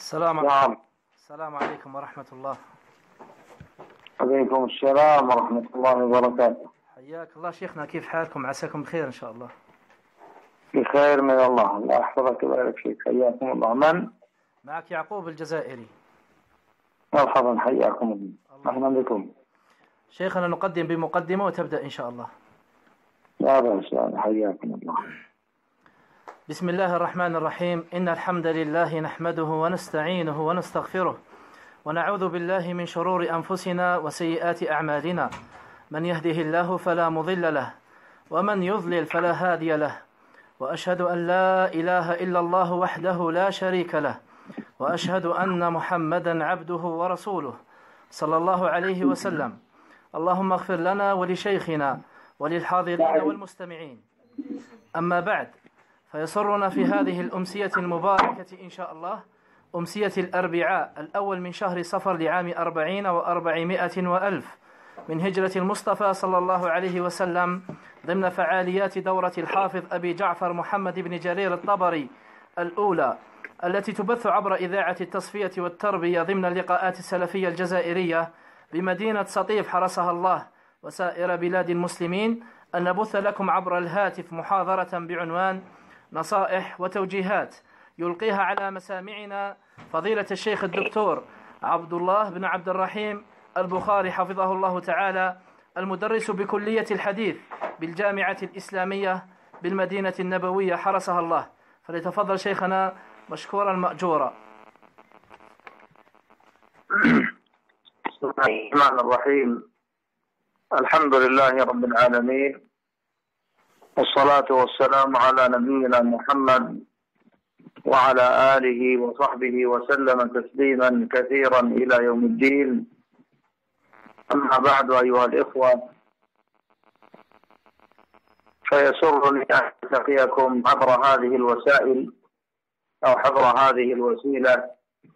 نعم. السلام عليكم ورحمة الله. عليكم السلام ورحمة الله وبركاته. حياك الله شيخنا، كيف حالكم؟ عساكم بخير إن شاء الله. بخير من الله. الله يحفظك ويبارك فيك. حياكم الله. من؟ معك يعقوب الجزائري. مرحبا، حياكم الله. أهلا بكم شيخنا. نقدم بمقدمة وتبدأ إن شاء الله. لا بأس. حياكم الله. بسم الله الرحمن الرحيم. إن الحمد لله نحمده ونستعينه ونستغفره ونعوذ بالله من شرور أنفسنا وسيئات أعمالنا. من يهده الله فلا مضل له ومن يضلل فلا هادي له، وأشهد أن لا إله إلا الله وحده لا شريك له، وأشهد أن محمدا عبده ورسوله صلى الله عليه وسلم. اللهم اغفر لنا ولشيخنا وللحاضرين والمستمعين. أما بعد، فيسرنا في هذه الأمسية المباركة إن شاء الله، أمسية الأربعاء الأول من شهر صفر لعام 40 و400 وألف من هجرة المصطفى صلى الله عليه وسلم، ضمن فعاليات دورة الحافظ أبي جعفر محمد بن جرير الطبري الأولى، التي تبث عبر إذاعة التصفية والتربية ضمن اللقاءات السلفية الجزائرية بمدينة سطيف حرسها الله وسائر بلاد المسلمين، أن نبث لكم عبر الهاتف محاضرة بعنوان نصائح وتوجيهات يلقيها على مسامعنا فضيلة الشيخ الدكتور عبد الله بن عبد الرحيم البخاري حفظه الله تعالى، المدرس بكلية الحديث بالجامعة الإسلامية بالمدينة النبوية حرسها الله. فليتفضل شيخنا مشكورا مأجورا. بسم الله الرحمن الرحيم. الحمد لله رب العالمين، والصلاة والسلام على نبينا محمد وعلى آله وصحبه وسلم تسليما كثيرا إلى يوم الدين. أما بعد، أيها الإخوة، فيسرني أن ألتقيكم عبر هذه الوسائل أو عبر هذه الوسيلة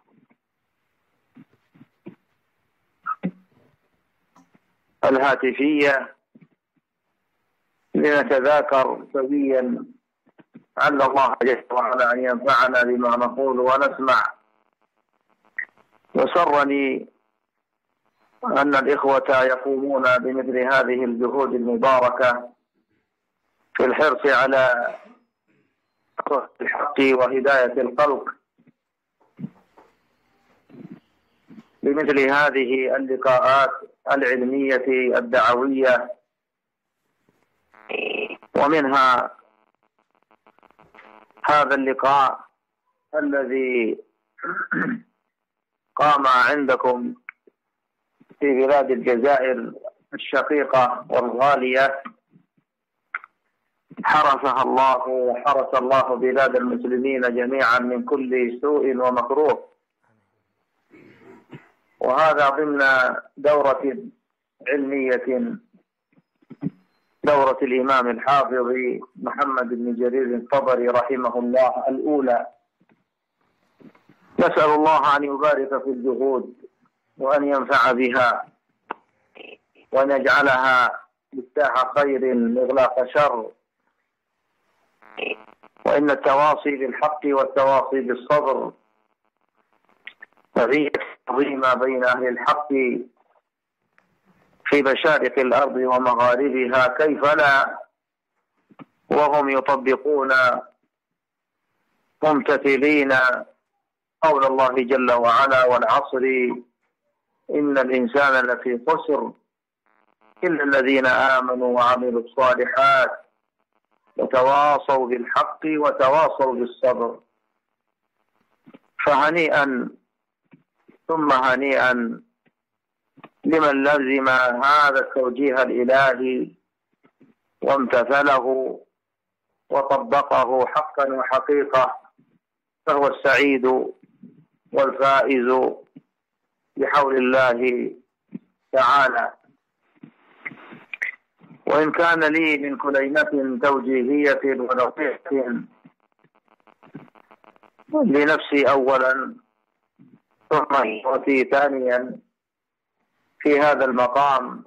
الهاتفية لنتذاكر سويا، عل الله جل وعلا أن ينفعنا بما نقول ونسمع. وسرني أن الإخوة يقومون بمثل هذه الجهود المباركة في الحرص على الحق وهداية الخلق بمثل هذه اللقاءات العلمية الدعوية. ومنها هذا اللقاء الذي قام عندكم في بلاد الجزائر الشقيقة والغالية، حرسها الله وحرس الله بلاد المسلمين جميعا من كل سوء ومكروه. وهذا ضمن دورة علمية، دورة الإمام الحافظ محمد بن جرير الطبري رحمه الله الأولى. نسأل الله أن يبارك في الجهود وأن ينفع بها وأن يجعلها مفتاح خير مغلاق شر. وإن التواصي بالحق والتواصي بالصبر قضية عظيمة بين أهل الحق في مشارق الأرض ومغاربها، كيف لا وهم يطبقون ممتثلين قول الله جل وعلا: والعصر إن الإنسان لفي خسر إلا الذين آمنوا وعملوا الصالحات وتواصوا بالحق وتواصوا بالصبر. فهنيئا ثم هنيئا لمن لزم هذا التوجيه الإلهي وامتثله وطبقه حقا وحقيقة، فهو السعيد والفائز بحول الله تعالى. وإن كان لي من كليمة توجيهية ونصيحة لنفسي أولا ثم إخوتي ثانيا في هذا المقام،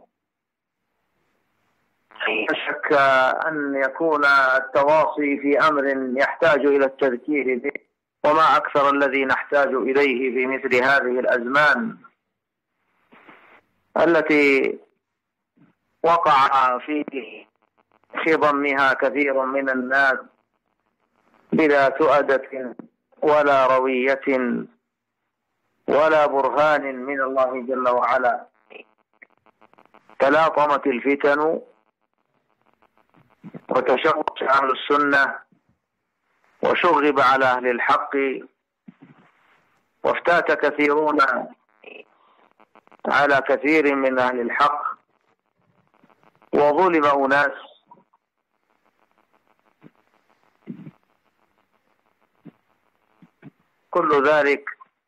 لا شك أن يكون التواصي في أمر يحتاج إلى التذكير به وما أكثر الذي نحتاج إليه في مثل هذه الأزمان التي وقع في ضمها كثير من الناس بلا تؤدة ولا روية ولا برهان من الله جل وعلا. تلاطمت الفتن وتشوش أهل السنة وشغب على أهل الحق، وافتات كثيرون على كثير من أهل الحق، وظلم أناس كل ذلك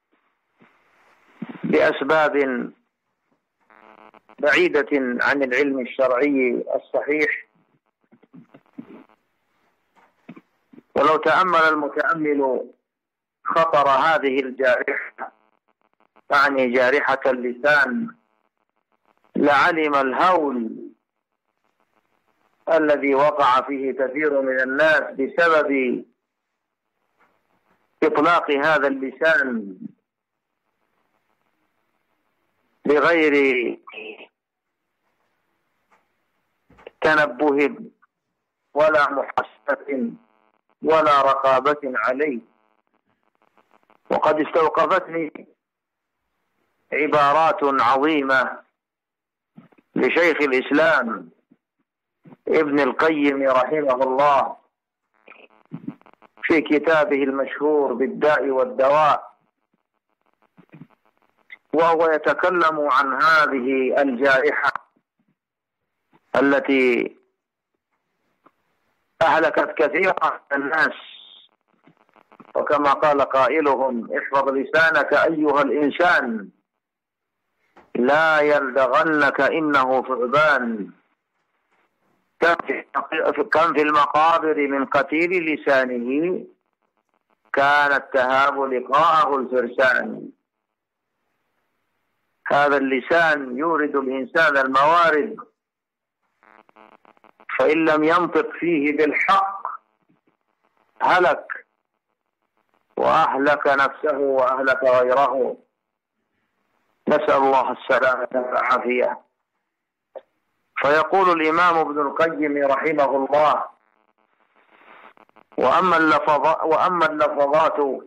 بأسباب بعيدة عن العلم الشرعي الصحيح. ولو تأمل المتأمل خطر هذه الجارحة، يعني جارحة اللسان، لعلم الهول الذي وقع فيه كثير من الناس بسبب إطلاق هذا اللسان بغير تنبه ولا محاسبة ولا رقابة عليه. وقد استوقفتني عبارات عظيمة لشيخ الإسلام ابن القيم رحمه الله في كتابه المشهور بالداء والدواء، وهو يتكلم عن هذه الجائحة التي أهلكت كثيرا من الناس. وكما قال قائلهم: احفظ لسانك أيها الإنسان لا يلدغنك إنه ثعبان. كم في المقابر من قتيل لسانه كانت تهاب لقاءه الفرسان. هذا اللسان يورد الإنسان الموارد، فإن لم ينطق فيه بالحق هلك وأهلك نفسه وأهلك غيره. نسأل الله السلامة والعافية. فيقول الإمام ابن القيم رحمه الله: وأما اللفظات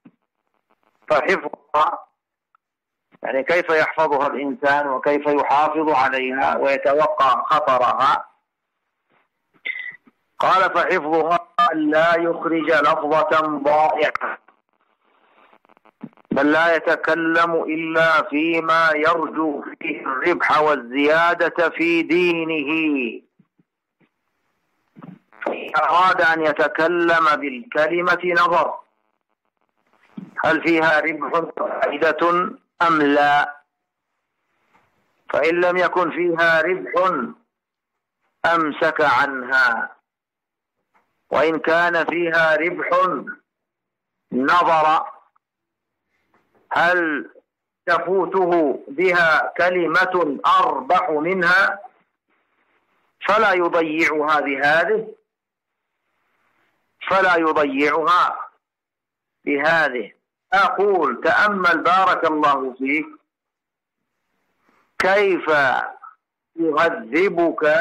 فحفظها، يعني كيف يحفظها الإنسان وكيف يحافظ عليها ويتوقع خطرها. قال: فحفظها أن لا يخرج لفظة ضائعة، بل لا يتكلم إلا فيما يرجو فيه الربح والزيادة في دينه. فإن أراد أن يتكلم بالكلمة نظر هل فيها ربح وفائدة أم لا، فإن لم يكن فيها ربح أمسك عنها، وإن كان فيها ربح نظر هل تفوته بها كلمة أربح منها، فلا يضيعها بهذه، فلا يضيعها بهذه. أقول تأمل بارك الله فيك كيف يهذبك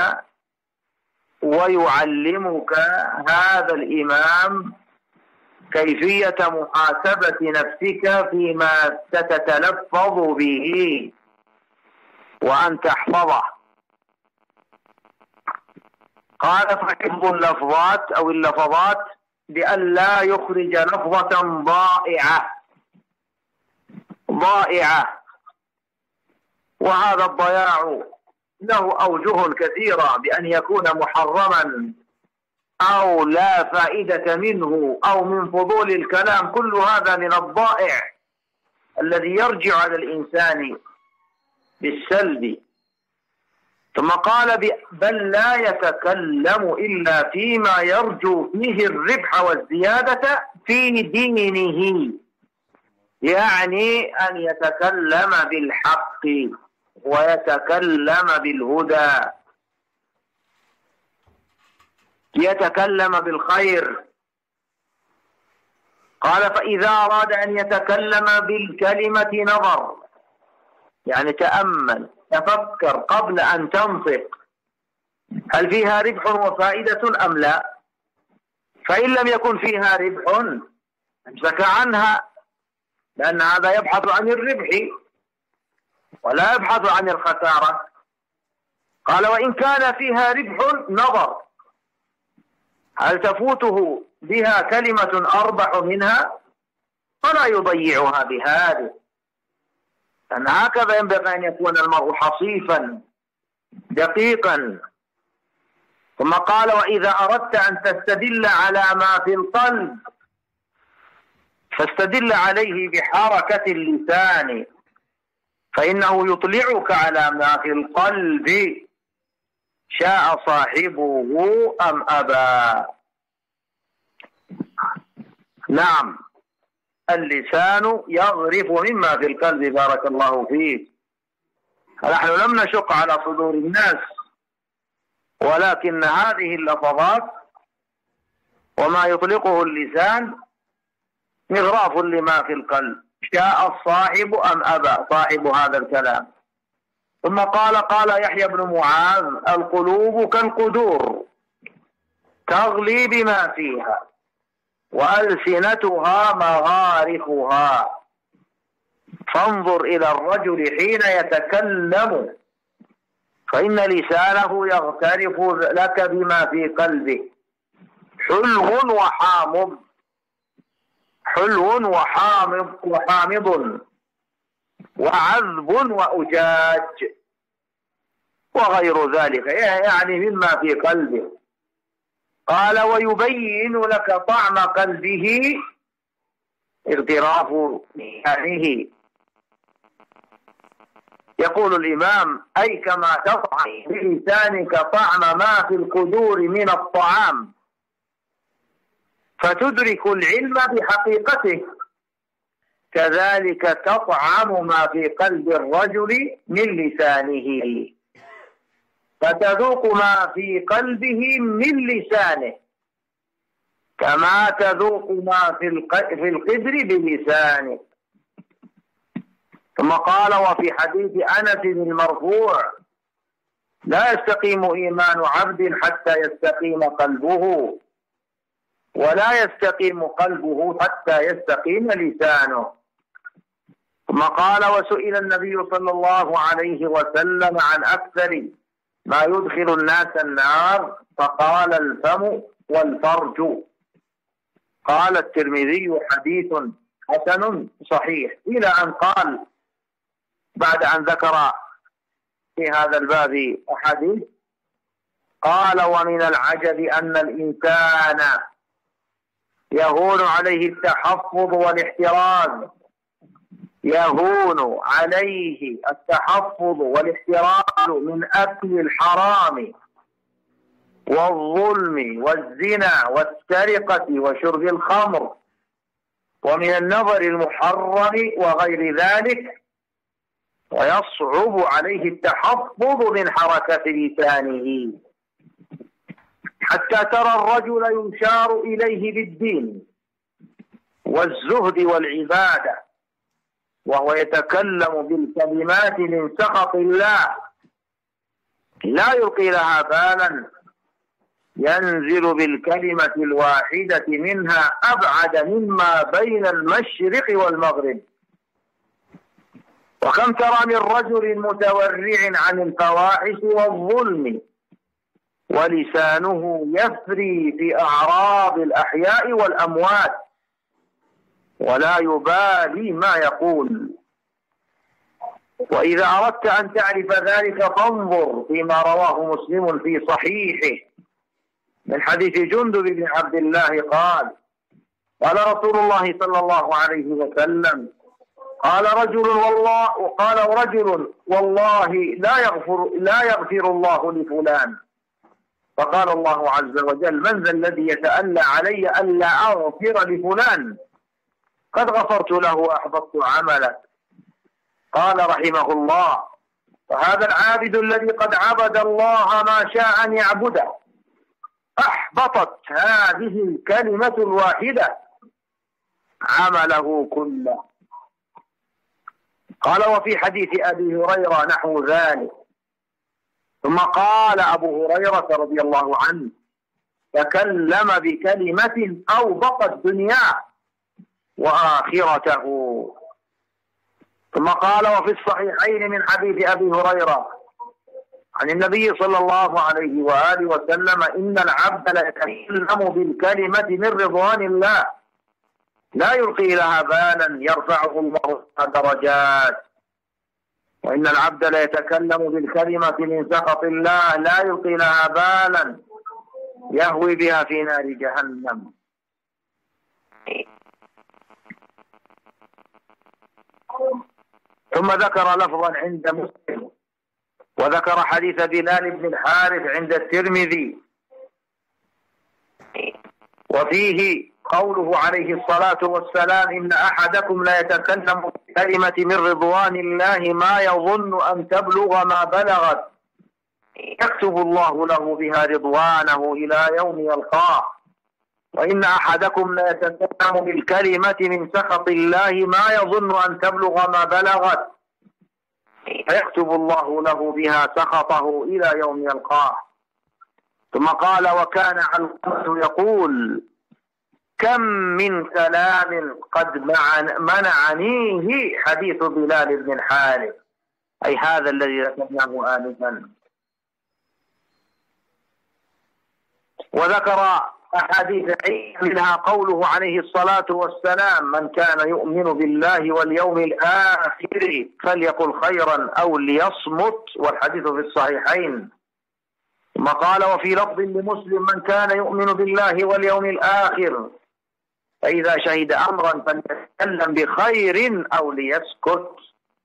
ويعلمك هذا الإمام كيفية محاسبة نفسك فيما ستتلفظ به وأن تحفظه. قال: فحفظ اللفظات أو اللفظات بأن لا يخرج لفظة ضائعة. وهذا الضياع له أوجه كثيرة، بأن يكون محرما أو لا فائدة منه أو من فضول الكلام. كل هذا من الضائع الذي يرجع على الإنسان بالسلب. ثم قال: بل لا يتكلم إلا فيما يرجو فيه الربح والزيادة في دينه، يعني أن يتكلم بالحق ويتكلم بالهدى، يتكلم بالخير. قال فإذا أراد أن يتكلم بالكلمة نظر، يعني تأمل تفكر قبل أن تنطق هل فيها ربح وفائدة أم لا، فإن لم يكن فيها ربح امسك عنها، لأن هذا يبحث عن الربح ولا يبحث عن الخسارة. قال وإن كان فيها ربح نظر هل تفوته بها كلمة أربح منها، فلا يضيعها بهذه، لأن هكذا ينبغي أن يكون المرء حصيفا دقيقا. ثم قال وإذا أردت أن تستدل على ما في القلب فاستدل عليه بحركة اللسان، فإنه يطلعك على ما في القلب شاء صاحبه أم أبى. نعم، اللسان يغرف مما في القلب. بارك الله فيك. نحن لم نشق على صدور الناس، ولكن هذه اللفظات وما يطلقه اللسان مغراف لما في القلب. شاء الصاحب أم أبى صاحب هذا الكلام. ثم قال يحيى بن معاذ القلوب كالقدور تغلي بما فيها وألسنتها مغارفها، فانظر إلى الرجل حين يتكلم فإن لسانه يغترف لك بما في قلبه، حلو وحامض، حلو وحامض وعذب وأجاج وغير ذلك، يعني مما في قلبه. قال ويبين لك طعم قلبه اغتراف لسانه. يقول الإمام أي كما تطعم بلسانك طعم ما في القدور من الطعام فتدرك العلم بحقيقته، كذلك تطعم ما في قلب الرجل من لسانه، فتذوق ما في قلبه من لسانه كما تذوق ما في القدر بلسانه. ثم قال وفي حديث أنس المرفوع لا يستقيم إيمان عبد حتى يستقيم قلبه، ولا يستقيم قلبه حتى يستقيم لسانه. ثم قال وسئل النبي صلى الله عليه وسلم عن أكثر ما يدخل الناس النار فقال الفم والفرج. قال الترمذي حديث حسن صحيح، إلى أن قال بعد أن ذكر في هذا الباب أحاديث قال ومن العجب أن الإنسان يهون عليه التحفظ والاحتراز، يهون عليه التحفظ والاحتراز من أكل الحرام والظلم والزنا والسرقة وشرب الخمر ومن النظر المحرم وغير ذلك، ويصعب عليه التحفظ من حركة لسانه، حتى ترى الرجل يشار إليه بالدين والزهد والعبادة وهو يتكلم بالكلمات من سخط الله لا يلقي لها بالا، ينزل بالكلمة الواحدة منها أبعد مما بين المشرق والمغرب. وكم ترى من رجل متورع عن الفواحش والظلم ولسانه يفري في أعراض الأحياء والأموات ولا يبالي ما يقول. وإذا أردت أن تعرف ذلك فانظر فيما رواه مسلم في صحيحه من حديث جندب بن عبد الله قال رسول الله صلى الله عليه وسلم قال رجل والله لا يغفر الله لفلان، فقال الله عز وجل من ذا الذي يتألى علي ألا أغفر لفلان، قد غفرت له وأحبطت عمله. قال رحمه الله وهذا العابد الذي قد عبد الله ما شاء أن يعبده أحبطت هذه الكلمة الواحدة عمله كله. قال وفي حديث أبي هريرة نحو ذلك. ثم قال أبو هريرة رضي الله عنه: تكلم بكلمة أوبقت دنياه وآخرته. ثم قال وفي الصحيحين من حديث أبي هريرة عن النبي صلى الله عليه وآله وسلم: إن العبد ليتكلم بالكلمة من رضوان الله لا يلقي لها بالا يرفعه الله درجات، وإن العبد ليتكلم بالكلمة من سخط الله لا يلقي لها بالا يهوي بها في نار جهنم. ثم ذكر لفظا عند مسلم، وذكر حديث بلال بن الحارث عند الترمذي، وفيه قوله عليه الصلاة والسلام: إن أحدكم لا يتكلم بكلمة من رضوان الله ما يظن أن تبلغ ما بلغت يكتب الله له بها رضوانه إلى يوم يلقاه. وإن أحدكم لا يتكلم بالكلمة من سخط الله ما يظن أن تبلغ ما بلغت فيكتب الله له بها سخطه إلى يوم يلقاه. ثم قال: وكان علقمة يقول: كم من كلام قد منعنيه حديث بلال بن الحارث، أي هذا الذي ذكرناه آنفا. وذكر أحاديث منها قوله عليه الصلاة والسلام: من كان يؤمن بالله واليوم الآخر فليقل خيرا أو ليصمت، والحديث في الصحيحين. ثم قال: وفي لفظ لمسلم: من كان يؤمن بالله واليوم الآخر فإذا شهد أمرا فليتكلم بخير أو ليسكت.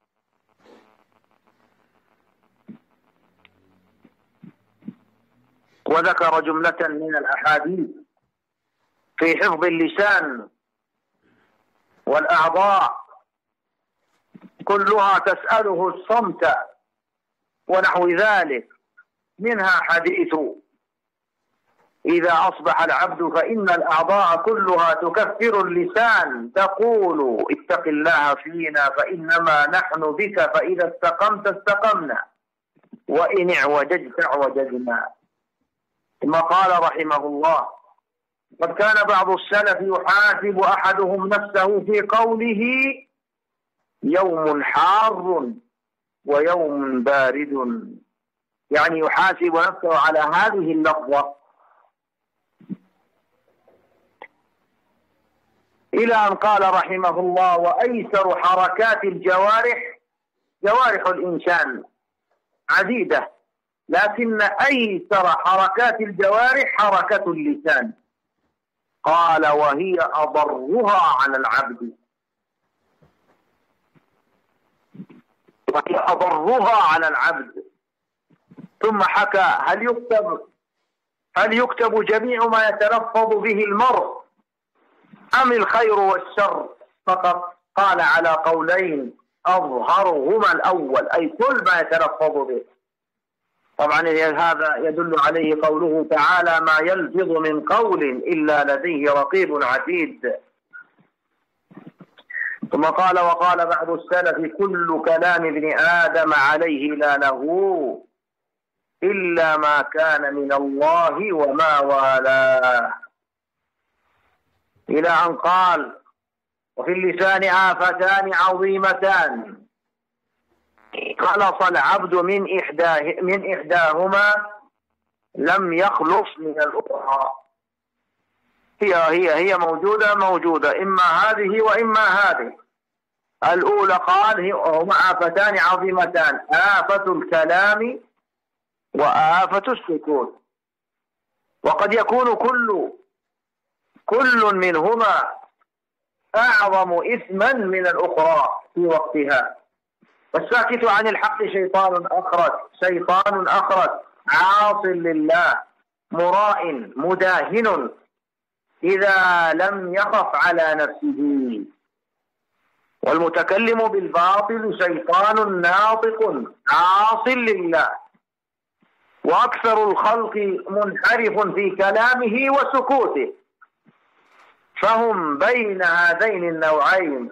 وذكر جملة من الأحاديث في حفظ اللسان والأعضاء كلها تسأله الصمت ونحو ذلك، منها حديث: إذا أصبح العبد فإن الأعضاء كلها تكفر اللسان تقول: اتق الله فينا فإنما نحن بك، فإذا استقمت استقمنا وإن اعوججت اعوججنا. ثم قال رحمه الله: قد كان بعض السلف يحاسب أحدهم نفسه في قوله: يوم حار ويوم بارد، يعني يحاسب نفسه على هذه اللفظة، إلى أن قال رحمه الله: وأيسر حركات الجوارح، جوارح الإنسان عديدة، لكن أيسر حركات الجوارح حركة اللسان. قال: وهي أضرها على العبد، وهي أضرها على العبد. ثم حكى: هل يكتب جميع ما يتلفظ به المرء أم الخير والشر فقط؟ قال: على قولين، أظهرهما الأول، أي كل ما يتلفظ به. طبعا هذا يدل عليه قوله تعالى: ما يلفظ من قول إلا لديه رقيب عتيد. ثم قال: وقال بعض السلف: كل كلام ابن آدم عليه لا له إلا ما كان من الله وما والاه، إلى أن قال: وفي اللسان آفتان عظيمتان خلص العبد من إحداهما لم يخلص من الأخرى. هي موجودة، إما هذه وإما هذه. الأولى قال: هما آفتان عظيمتان، آفة الكلام وآفة السكوت. وقد يكون كل منهما أعظم إثما من الأخرى في وقتها. والساكت عن الحق شيطان أخرس عاص لله مراء مداهن إذا لم يخف على نفسه. والمتكلم بالباطل شيطان ناطق عاص لله، وأكثر الخلق منحرف في كلامه وسكوته. فهم بين هذين النوعين.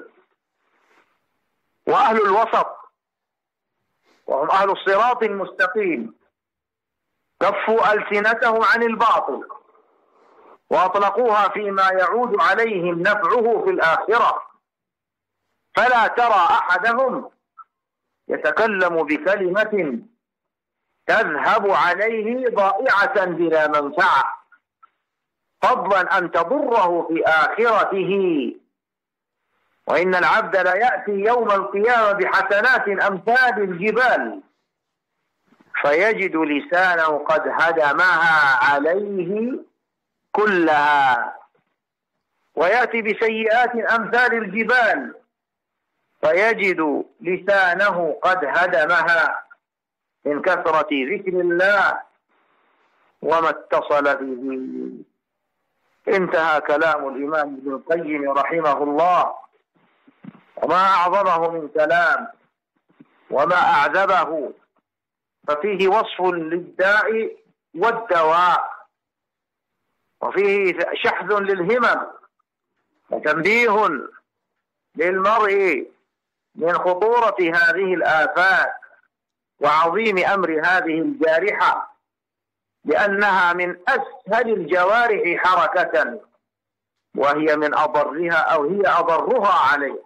وأهل الوسط وهم أهل الصراط المستقيم كفوا ألسنتهم عن الباطل وأطلقوها فيما يعود عليهم نفعه في الآخرة، فلا ترى أحدهم يتكلم بكلمة تذهب عليه ضائعة بلا منفعة، فضلا أن تضره في آخرته. وإن العبد لا يأتي يوم القيامة بحسنات أمثال الجبال فيجد لسانه قد هدمها عليه كلها، ويأتي بسيئات أمثال الجبال فيجد لسانه قد هدمها من كثرة ذكر الله وما اتصل به. انتهى كلام الإمام ابن القيم رحمه الله، وما أعظمه من كلام وما أعذبه، ففيه وصف للداء والدواء، وفيه شحذ للهمم وتنبيه للمرء من خطورة هذه الآفات وعظيم أمر هذه الجارحة، لأنها من أسهل الجوارح حركة وهي من أضرها أو هي أضرها عليه.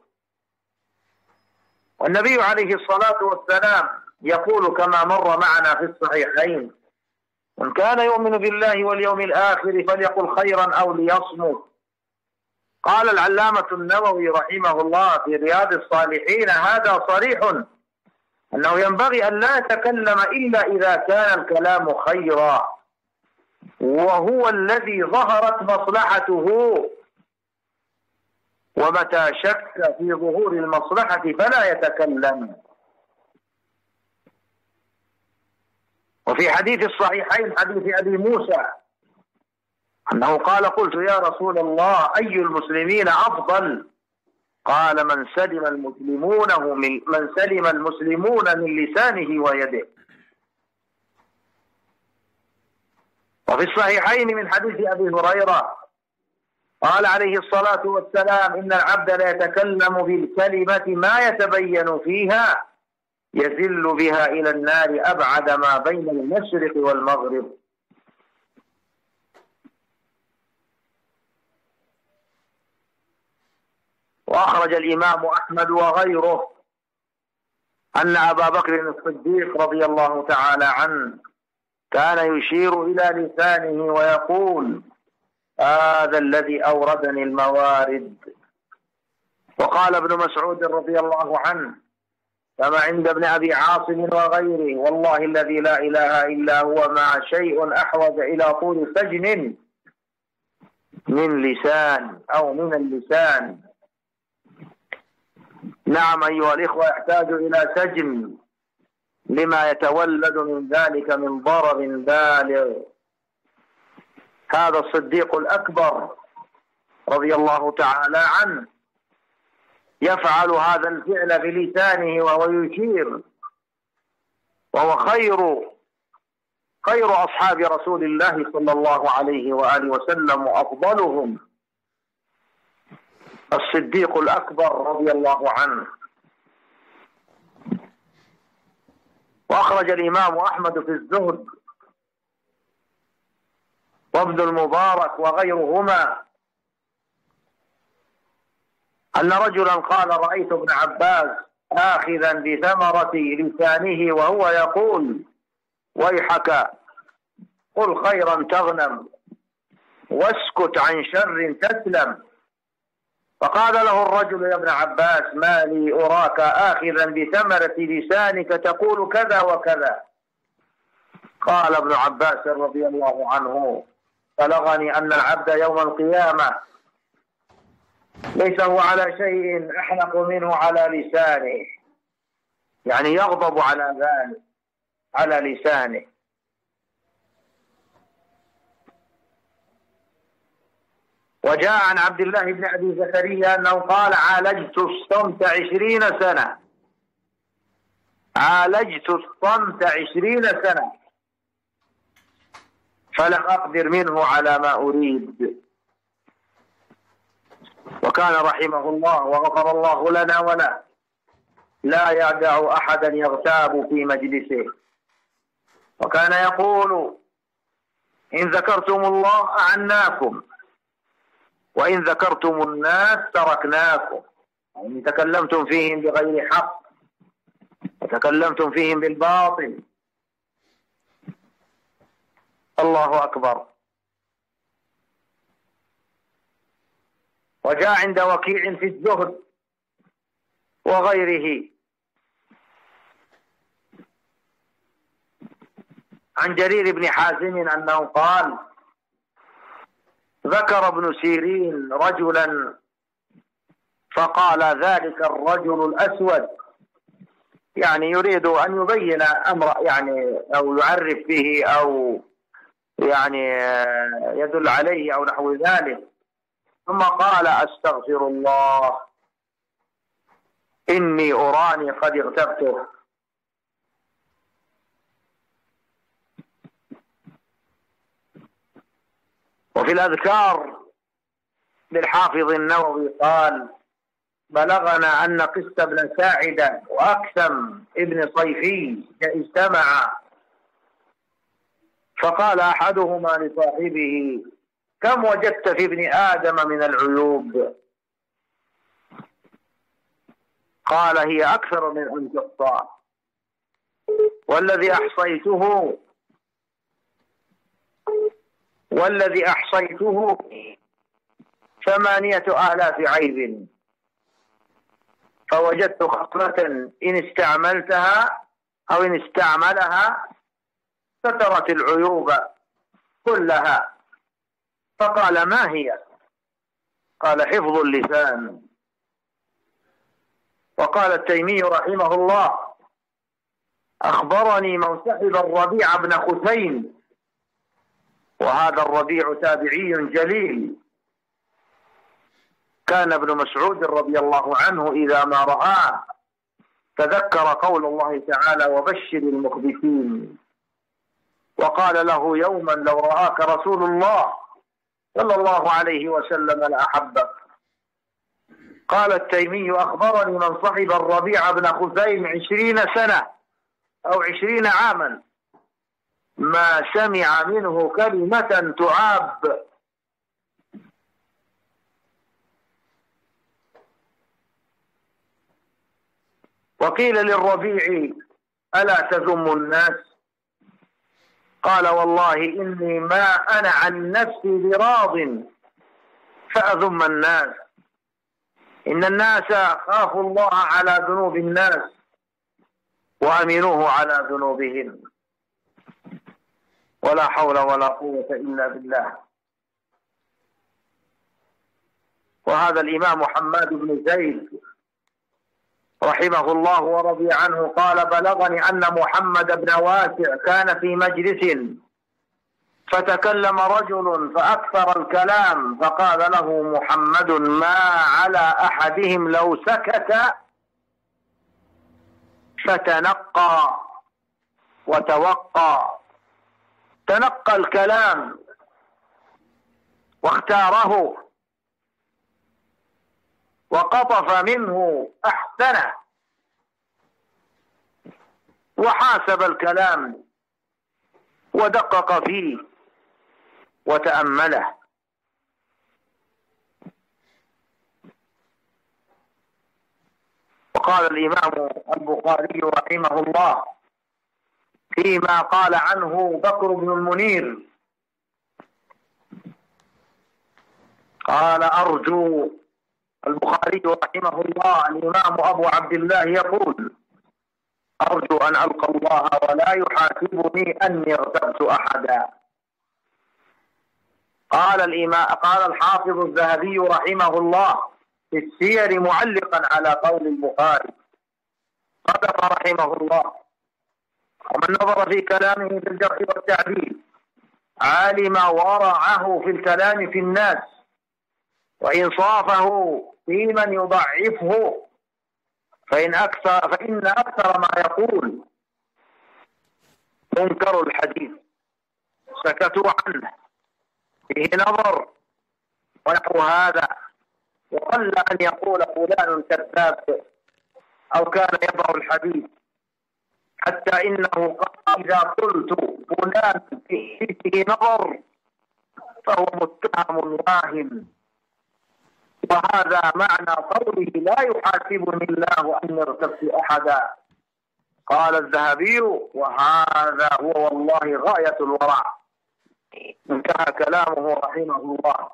والنبي عليه الصلاة والسلام يقول كما مر معنا في الصحيحين: من كان يؤمن بالله واليوم الآخر فليقل خيرا أو ليصمت. قال العلامة النووي رحمه الله في رياض الصالحين: هذا صريح أنه ينبغي أن لا يتكلم إلا إذا كان الكلام خيرا، وهو الذي ظهرت مصلحته، ومتى شك في ظهور المصلحة فلا يتكلم. وفي حديث الصحيحين حديث أبي موسى أنه قال: قلت يا رسول الله أي المسلمين أفضل؟ قال: من سلم المسلمون من لسانه ويده. وفي الصحيحين من حديث أبي هريرة قال عليه الصلاة والسلام: إن العبد لا يتكلم بالكلمة ما يتبين فيها يزل بها إلى النار أبعد ما بين المشرق والمغرب. وأخرج الإمام أحمد وغيره أن أبا بكر الصديق رضي الله تعالى عنه كان يشير إلى لسانه ويقول: هذا الذي أوردني الموارد. وقال ابن مسعود رضي الله عنه كما عند ابن أبي عاصم وغيره: والله الذي لا إله إلا هو ما شيء أحوج إلى طول سجن من لسان أو من اللسان. نعم أيها الإخوة، يحتاج إلى سجن لما يتولد من ذلك من ضرر بالغ. هذا الصديق الأكبر رضي الله تعالى عنه يفعل هذا الفعل بلسانه وهو يشير، وهو خير أصحاب رسول الله صلى الله عليه وآله وسلم وأفضلهم، الصديق الأكبر رضي الله عنه. وأخرج الإمام أحمد في الزهد وابن المبارك وغيرهما أن رجلا قال: رأيت ابن عباس آخذا بثمرة لسانه وهو يقول: ويحك، قل خيرا تغنم واسكت عن شر تسلم. فقال له الرجل: يا ابن عباس، ما لي أراك آخذا بثمرة لسانك تقول كذا وكذا؟ قال ابن عباس رضي الله عنه: بلغني أن العبد يوم القيامة ليس هو على شيء أحنق منه على لسانه، يعني يغضب على ذلك على لسانه. وجاء عن عبد الله بن أبي زكريا أنه قال: عالجت الصمت 20 سنة، عالجت الصمت 20 سنة فلم أقدر منه على ما أريد. وكان رحمه الله وغفر الله لنا وله لا يدع أحدا يغتاب في مجلسه، وكان يقول: إن ذكرتم الله أعناكم، وإن ذكرتم الناس تركناكم. إن تكلمتم فيهم بغير حق وتكلمتم فيهم بالباطل. الله أكبر. وجاء عند وكيع في الزهد وغيره عن جرير بن حازم أنه قال: ذكر ابن سيرين رجلا فقال ذلك الرجل الأسود، يعني يريد أن يبين أمر، يعني أو يعرف به أو يعني يدل عليه أو نحو ذلك. ثم قال: أستغفر الله إني أراني قد اغتبته. وفي الأذكار للحافظ النووي قال: بلغنا أن قس بن ساعدة وأكثم ابن صيفي اجتمعا، فقال أحدهما لصاحبه: كم وجدت في ابن آدم من العيوب؟ قال: هي أكثر من أن تحصى، والذي أحصيته 8,000 عيب، فوجدت خصلة إن استعملتها أو إن استعملها سترت العيوب كلها. فقال: ما هي؟ قال: حفظ اللسان. وقال التيمي رحمه الله: أخبرني من صحب الربيع بن خثيم، وهذا الربيع تابعي جليل، كان ابن مسعود رضي الله عنه إذا ما رآه تذكر قول الله تعالى: وبشر المخبتين، وقال له يوما: لو رآك رسول الله صلى الله عليه وسلم لأحبك. قال التيمي: أخبرني من صحب الربيع بن خثيم 20 سنة أو 20 عاما ما سمع منه كلمة تعاب. وقيل للربيع: ألا تذم الناس؟ قال: والله إني ما أنا عن نفسي براض فأذم الناس، إن الناس خافوا الله على ذنوب الناس وأمنوه على ذنوبهم، ولا حول ولا قوة إلا بالله. وهذا الإمام حماد بن زيد رحمه الله ورضي عنه قال: بلغني أن محمد بن واسع كان في مجلس فتكلم رجل فأكثر الكلام، فقال له محمد: ما على أحدهم لو سكت فتنقى وتوقى. تنقى الكلام واختاره وقطف منه أحسنه، وحاسب الكلام ودقق فيه وتأمله. وقال الإمام البخاري رحمه الله فيما قال عنه بكر بن المنير قال: أرجو، البخاري رحمه الله الإمام أبو عبد الله يقول: أرجو أن ألقى الله ولا يحاسبني أني اغتبت أحدا. قال الحافظ الذهبي رحمه الله في السير معلقا على قول البخاري: صدق رحمه الله، ومن نظر في كلامه في الجرح والتعديل علم ورعه في الكلام في الناس وإنصافه في من يضعفه، فإن أكثر ما يقول منكر الحديث سكتوا عنه، فيه نظر ونحو هذا. وقل أن يقول فلان كذاب أو كان يضع الحديث، حتى إنه قال إذا قلت فلان في حديثه نظر فهو متهم واهم. وهذا معنى قوله لا يحاسبني الله أن ارتبت أحدا. قال الذهبي وهذا هو والله غاية الورع. انتهى كلامه رحمه الله.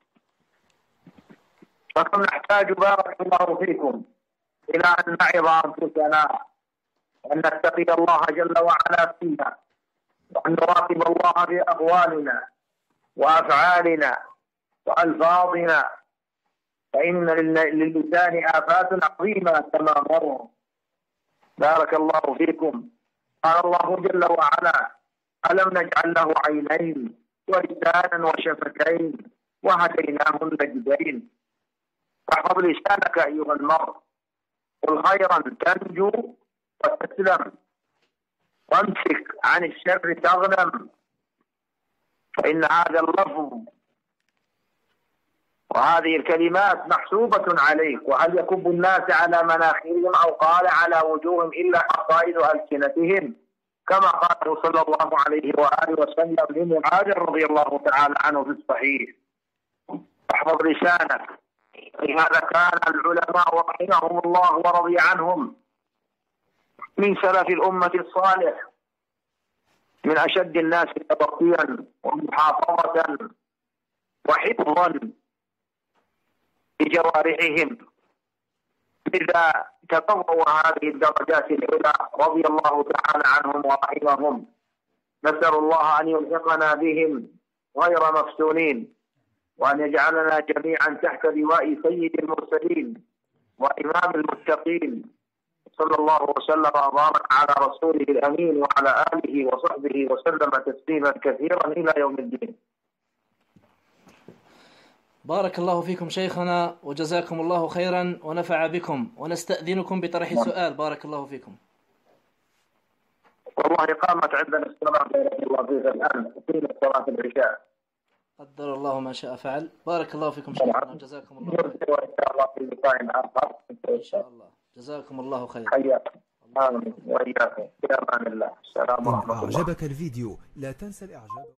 فكم نحتاج بارك الله فيكم إلى أن نعظ أنفسنا وأن نتقي الله جل وعلا فينا، وأن نراقب الله في أقوالنا وأفعالنا وألفاظنا، فإن للسان آفات عظيمة كما مر. بارك الله فيكم. قال الله جل وعلا ألم نجعل له عينين ولسانا وشفتين وهديناه النجدين. فاحفظ لسانك أيها المرء، قل خيرا تنجو وتسلم، وامسك عن الشر تغنم. فإن هذا اللفظ وهذه الكلمات محسوبة عليك. وهل يكب الناس على مناخرهم أو قال على وجوههم إلا حصائد ألسنتهم، كما قاله صلى الله عليه وآله وسلم لمعاذ رضي الله تعالى عنه في الصحيح. احفظ لسانك. لهذا كان العلماء رحمهم الله ورضي عنهم من سلف الأمة الصالح من أشد الناس تبقيا ومحافظة وحفظا لجوارحهم، إذا تطوعوا هذه الدرجات العلى رضي الله تعالى عنهم ورحمهم. نسأل الله أن يلحقنا بهم غير مفتونين، وأن يجعلنا جميعا تحت لواء سيد المرسلين وإمام المتقين، صلى الله وسلم وبارك على رسوله الأمين وعلى آله وصحبه وسلم تسليما كثيرا إلى يوم الدين. بارك الله فيكم شيخنا وجزاكم الله خيرا ونفع بكم، ونستأذنكم بطرح سؤال. بارك الله فيكم. والله قامت عندنا الصلاة بارك الله فيك الآن في صلاة العشاء. قدر الله ما شاء فعل. بارك الله فيكم شيخنا وجزاكم الله خير. وإن شاء الله في لقاء آخر إن شاء الله. جزاكم الله خير. حياكم. آمين وإياكم. في أمان الله. السلام عليكم. إن أعجبك الفيديو لا تنسى الإعجاب.